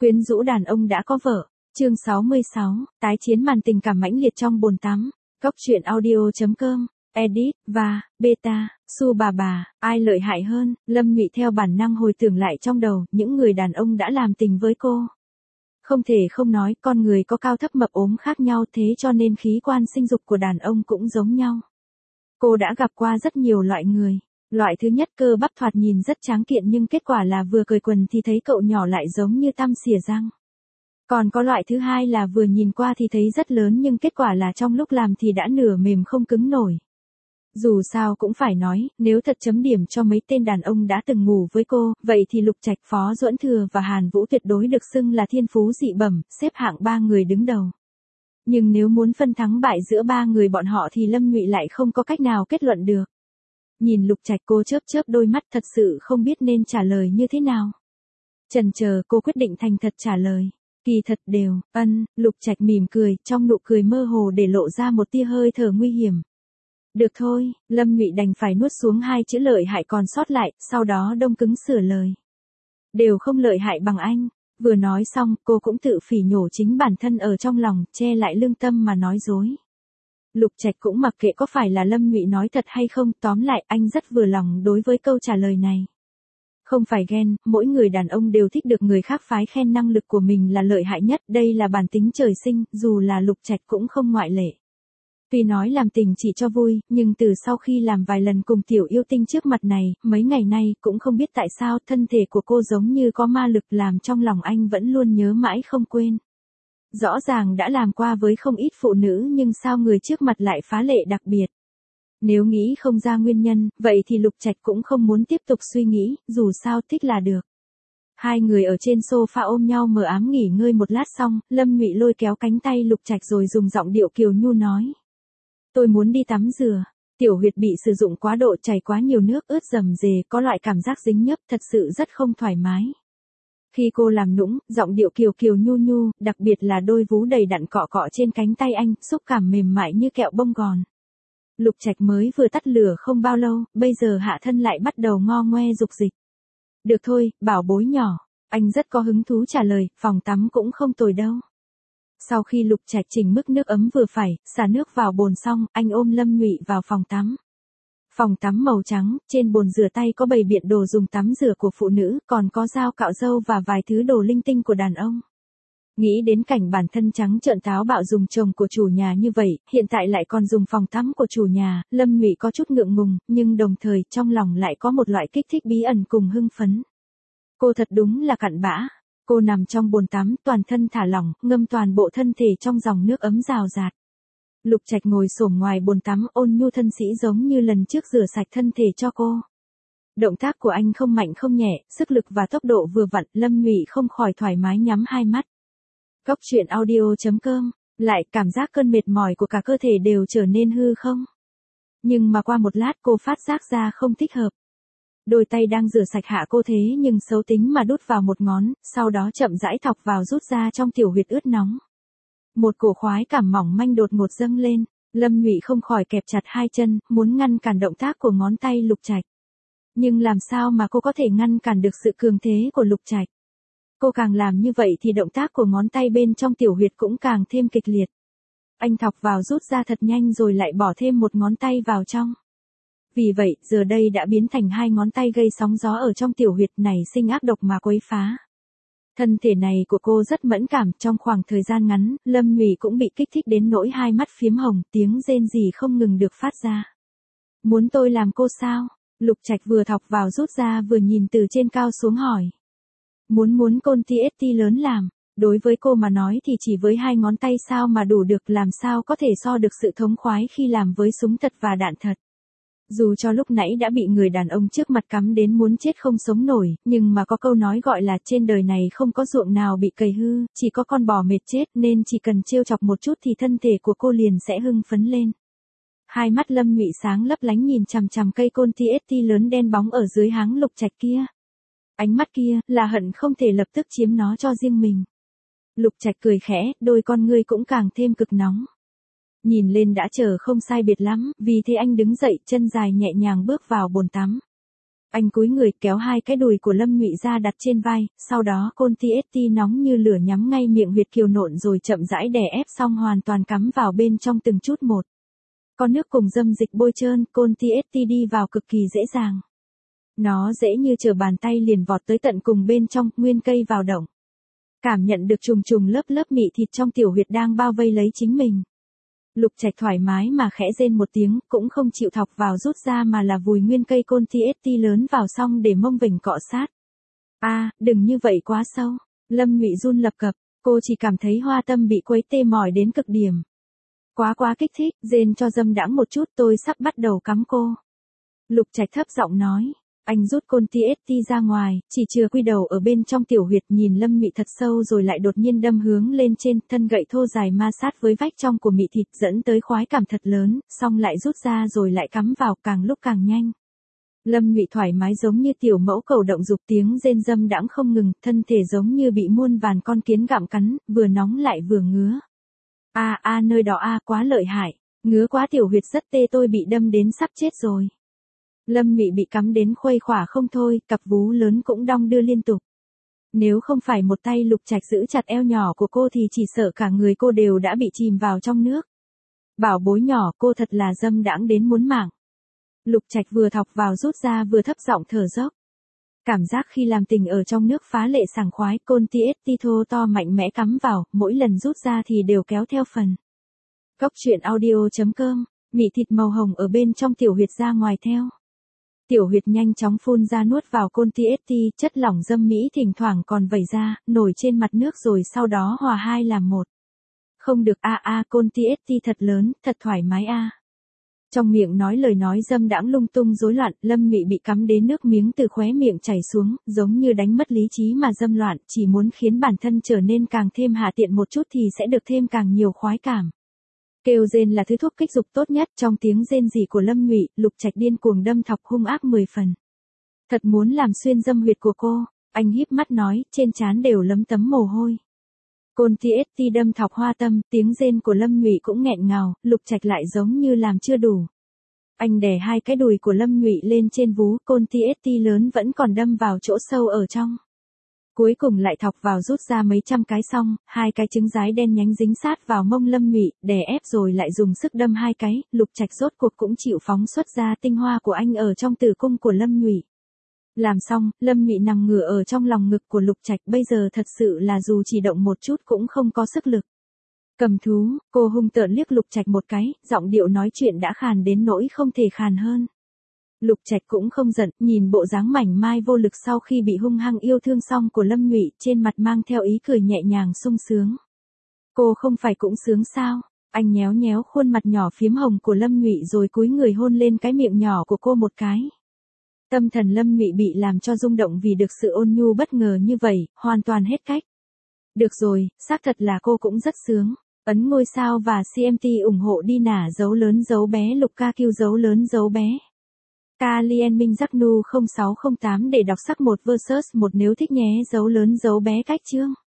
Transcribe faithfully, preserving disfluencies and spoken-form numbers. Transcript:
Quyến rũ đàn ông đã có vợ. Chương sáu mươi sáu, tái chiến màn tình cảm mãnh liệt trong bồn tắm. Góc truyện audio chấm com, edit, và, beta, su bà bà, ai lợi hại hơn? Lâm Nhụy theo bản năng hồi tưởng lại trong đầu, những người đàn ông đã làm tình với cô. Không thể không nói, con người có cao thấp mập ốm khác nhau, thế cho nên khí quan sinh dục của đàn ông cũng giống nhau. Cô đã gặp qua rất nhiều loại người. Loại thứ nhất cơ bắp thoạt nhìn rất tráng kiện nhưng kết quả là vừa cởi quần thì thấy cậu nhỏ lại giống như tăm xỉa răng. Còn có loại thứ hai là vừa nhìn qua thì thấy rất lớn nhưng kết quả là trong lúc làm thì đã nửa mềm không cứng nổi. Dù sao cũng phải nói, nếu thật chấm điểm cho mấy tên đàn ông đã từng ngủ với cô, vậy thì Lục Trạch, Phó Duẫn Thừa và Hàn Vũ tuyệt đối được xưng là thiên phú dị bẩm, xếp hạng ba người đứng đầu. Nhưng nếu muốn phân thắng bại giữa ba người bọn họ thì Lâm Nhụy lại không có cách nào kết luận được. Nhìn Lục Trạch, cô chớp chớp đôi mắt, thật sự không biết nên trả lời như thế nào. Chần chờ, cô quyết định thành thật trả lời. Kỳ thật đều, ân, Lục Trạch mỉm cười, trong nụ cười mơ hồ để lộ ra một tia hơi thở nguy hiểm. Được thôi, Lâm Nhụy đành phải nuốt xuống hai chữ lợi hại còn sót lại, sau đó đông cứng sửa lời. Đều không lợi hại bằng anh. Vừa nói xong, cô cũng tự phỉ nhổ chính bản thân ở trong lòng, che lại lương tâm mà nói dối. Lục Trạch cũng mặc kệ có phải là Lâm Nhụy nói thật hay không, tóm lại anh rất vừa lòng đối với câu trả lời này. Không phải ghen, mỗi người đàn ông đều thích được người khác phái khen năng lực của mình là lợi hại nhất, đây là bản tính trời sinh, dù là Lục Trạch cũng không ngoại lệ. Tuy nói làm tình chỉ cho vui, nhưng từ sau khi làm vài lần cùng tiểu yêu tinh trước mặt này, mấy ngày nay cũng không biết tại sao thân thể của cô giống như có ma lực làm trong lòng anh vẫn luôn nhớ mãi không quên. Rõ ràng đã làm qua với không ít phụ nữ nhưng sao người trước mặt lại phá lệ đặc biệt. Nếu nghĩ không ra nguyên nhân, vậy thì Lục Trạch cũng không muốn tiếp tục suy nghĩ, dù sao thích là được. Hai người ở trên sofa ôm nhau mờ ám nghỉ ngơi một lát xong, Lâm Nhụy lôi kéo cánh tay Lục Trạch rồi dùng giọng điệu kiều nhu nói. Tôi muốn đi tắm rửa, tiểu huyệt bị sử dụng quá độ, chảy quá nhiều nước, ướt rầm rề, có loại cảm giác dính nhớp thật sự rất không thoải mái. Khi cô làm nũng, giọng điệu kiều kiều nhu nhu, đặc biệt là đôi vú đầy đặn cọ cọ trên cánh tay anh, xúc cảm mềm mại như kẹo bông gòn. Lục Trạch mới vừa tắt lửa không bao lâu, bây giờ hạ thân lại bắt đầu ngo ngoe dục dịch. Được thôi, bảo bối nhỏ, anh rất có hứng thú trả lời, phòng tắm cũng không tồi đâu. Sau khi Lục Trạch chỉnh mức nước ấm vừa phải, xả nước vào bồn xong, anh ôm Lâm Nhụy vào phòng tắm. Phòng tắm màu trắng, trên bồn rửa tay có bày biện đồ dùng tắm rửa của phụ nữ, còn có dao cạo râu và vài thứ đồ linh tinh của đàn ông. Nghĩ đến cảnh bản thân trắng trợn táo bạo dùng chồng của chủ nhà như vậy, hiện tại lại còn dùng phòng tắm của chủ nhà, Lâm Nhụy có chút ngượng ngùng, nhưng đồng thời trong lòng lại có một loại kích thích bí ẩn cùng hưng phấn. Cô thật đúng là cặn bã. Cô nằm trong bồn tắm, toàn thân thả lỏng, ngâm toàn bộ thân thể trong dòng nước ấm rào rạt. Lục Trạch ngồi xổm ngoài bồn tắm ôn nhu thân sĩ giống như lần trước rửa sạch thân thể cho cô. Động tác của anh không mạnh không nhẹ, sức lực và tốc độ vừa vặn, Lâm Nhụy không khỏi thoải mái nhắm hai mắt. Góc truyện audio chấm com, lại cảm giác cơn mệt mỏi của cả cơ thể đều trở nên hư không. Nhưng mà qua một lát cô phát giác ra không thích hợp. Đôi tay đang rửa sạch hạ cô thế nhưng xấu tính mà đút vào một ngón, sau đó chậm rãi thọc vào rút ra trong tiểu huyệt ướt nóng. Một cổ khoái cảm mỏng manh đột ngột dâng lên, Lâm Nhụy không khỏi kẹp chặt hai chân, muốn ngăn cản động tác của ngón tay Lục Trạch. Nhưng làm sao mà cô có thể ngăn cản được sự cường thế của Lục Trạch? Cô càng làm như vậy thì động tác của ngón tay bên trong tiểu huyệt cũng càng thêm kịch liệt. Anh thọc vào rút ra thật nhanh rồi lại bỏ thêm một ngón tay vào trong. Vì vậy, giờ đây đã biến thành hai ngón tay gây sóng gió ở trong tiểu huyệt này sinh ác độc mà quấy phá. Thân thể này của cô rất mẫn cảm, trong khoảng thời gian ngắn, Lâm Nhụy cũng bị kích thích đến nỗi hai mắt phiếm hồng, tiếng rên rỉ không ngừng được phát ra. Muốn tôi làm cô sao? Lục Trạch vừa thọc vào rút ra vừa nhìn từ trên cao xuống hỏi. Muốn muốn côn ti ét ti lớn làm, đối với cô mà nói thì chỉ với hai ngón tay sao mà đủ được, làm sao có thể so được sự thống khoái khi làm với súng thật và đạn thật. Dù cho lúc nãy đã bị người đàn ông trước mặt cắm đến muốn chết không sống nổi, nhưng mà có câu nói gọi là trên đời này không có ruộng nào bị cày hư, chỉ có con bò mệt chết, nên chỉ cần trêu chọc một chút thì thân thể của cô liền sẽ hưng phấn lên. Hai mắt Lâm Nhụy sáng lấp lánh nhìn chằm chằm cây côn ti ét ti lớn đen bóng ở dưới háng Lục Trạch kia. Ánh mắt kia là hận không thể lập tức chiếm nó cho riêng mình. Lục Trạch cười khẽ, đôi con ngươi cũng càng thêm cực nóng. Nhìn lên đã chờ không sai biệt lắm, vì thế anh đứng dậy, chân dài nhẹ nhàng bước vào bồn tắm. Anh cúi người kéo hai cái đùi của Lâm Nhụy ra đặt trên vai, sau đó côn ti ét ti nóng như lửa nhắm ngay miệng huyệt kiều nộn rồi chậm rãi đè ép xong hoàn toàn cắm vào bên trong từng chút một. Có nước cùng dâm dịch bôi trơn, côn ti ét ti đi vào cực kỳ dễ dàng. Nó dễ như trở bàn tay liền vọt tới tận cùng bên trong, nguyên cây vào động. Cảm nhận được trùng trùng lớp lớp mị thịt trong tiểu huyệt đang bao vây lấy chính mình. Lục Trạch thoải mái mà khẽ rên một tiếng, cũng không chịu thọc vào rút ra mà là vùi nguyên cây côn ti ét ti lớn vào xong để mông vểnh cọ sát. A, à, đừng như vậy quá sâu. Lâm Nhụy run lập cập, cô chỉ cảm thấy hoa tâm bị quấy tê mỏi đến cực điểm. Quá quá kích thích, rên cho dâm đãng một chút, tôi sắp bắt đầu cắm cô. Lục Trạch thấp giọng nói. Anh rút côn ti ét ti ra ngoài, chỉ chừa quy đầu ở bên trong tiểu huyệt, nhìn Lâm Nhụy thật sâu rồi lại đột nhiên đâm hướng lên trên, thân gậy thô dài ma sát với vách trong của mị thịt dẫn tới khoái cảm thật lớn, xong lại rút ra rồi lại cắm vào, càng lúc càng nhanh. Lâm Nhụy thoải mái giống như tiểu mẫu cầu động dục, tiếng rên dâm đãng không ngừng, thân thể giống như bị muôn vàn con kiến gặm cắn, vừa nóng lại vừa ngứa. A a à, nơi đó a à, quá lợi hại, ngứa quá, tiểu huyệt rất tê, tôi bị đâm đến sắp chết rồi. Lâm Nhụy bị cắm đến khuây khỏa không thôi, cặp vú lớn cũng đong đưa liên tục. Nếu không phải một tay Lục Trạch giữ chặt eo nhỏ của cô thì chỉ sợ cả người cô đều đã bị chìm vào trong nước. Bảo bối nhỏ, cô thật là dâm đãng đến muốn mạng. Lục Trạch vừa thọc vào rút ra vừa thấp giọng thở dốc. Cảm giác khi làm tình ở trong nước phá lệ sảng khoái, côn ti ét ti thô to mạnh mẽ cắm vào, mỗi lần rút ra thì đều kéo theo phần. Cốc truyện audio chấm com, mị thịt màu hồng ở bên trong tiểu huyệt ra ngoài theo. Tiểu huyệt nhanh chóng phun ra nuốt vào côn ti ét ti, chất lỏng dâm mỹ thỉnh thoảng còn vẩy ra, nổi trên mặt nước rồi sau đó hòa hai làm một. Không được a a, côn ti ét ti thật lớn, thật thoải mái a. Trong miệng nói lời nói dâm đãng lung tung rối loạn, Lâm Nhụy bị cắm đến nước miếng từ khóe miệng chảy xuống, giống như đánh mất lý trí mà dâm loạn, chỉ muốn khiến bản thân trở nên càng thêm hạ tiện một chút thì sẽ được thêm càng nhiều khoái cảm. Kêu rên là thứ thuốc kích dục tốt nhất, trong tiếng rên rỉ của Lâm Nhụy, Lục Trạch điên cuồng đâm thọc hung ác mười phần. Thật muốn làm xuyên dâm huyệt của cô, anh híp mắt nói, trên trán đều lấm tấm mồ hôi. Côn ti ét ti đâm thọc hoa tâm, tiếng rên của Lâm Nhụy cũng nghẹn ngào, Lục Trạch lại giống như làm chưa đủ. Anh đè hai cái đùi của Lâm Nhụy lên trên vú, côn ti ét ti lớn vẫn còn đâm vào chỗ sâu ở trong. Cuối cùng lại thọc vào rút ra mấy trăm cái xong, hai cái trứng rái đen nhánh dính sát vào mông Lâm Nhụy, đè ép rồi lại dùng sức đâm hai cái, Lục Trạch rốt cuộc cũng chịu phóng xuất ra tinh hoa của anh ở trong tử cung của Lâm Nhụy. Làm xong, Lâm Nhụy nằm ngửa ở trong lòng ngực của Lục Trạch, bây giờ thật sự là dù chỉ động một chút cũng không có sức lực. Cầm thú, cô hung tợn liếc Lục Trạch một cái, giọng điệu nói chuyện đã khàn đến nỗi không thể khàn hơn. Lục Trạch cũng không giận, nhìn bộ dáng mảnh mai vô lực sau khi bị hung hăng yêu thương xong của Lâm Nhụy, trên mặt mang theo ý cười nhẹ nhàng sung sướng. Cô không phải cũng sướng sao? Anh nhéo nhéo khuôn mặt nhỏ phiếm hồng của Lâm Nhụy rồi cúi người hôn lên cái miệng nhỏ của cô một cái. Tâm thần Lâm Nhụy bị làm cho rung động vì được sự ôn nhu bất ngờ như vậy, hoàn toàn hết cách. Được rồi, xác thật là cô cũng rất sướng. Ấn ngôi sao và xê em tê ủng hộ đi nả dấu lớn dấu bé Lục Ca Kiêu dấu lớn dấu bé. Ca Lien Minh Giác Nu không sáu không tám để đọc sắc một versus một nếu thích nhé dấu lớn dấu bé cách chương.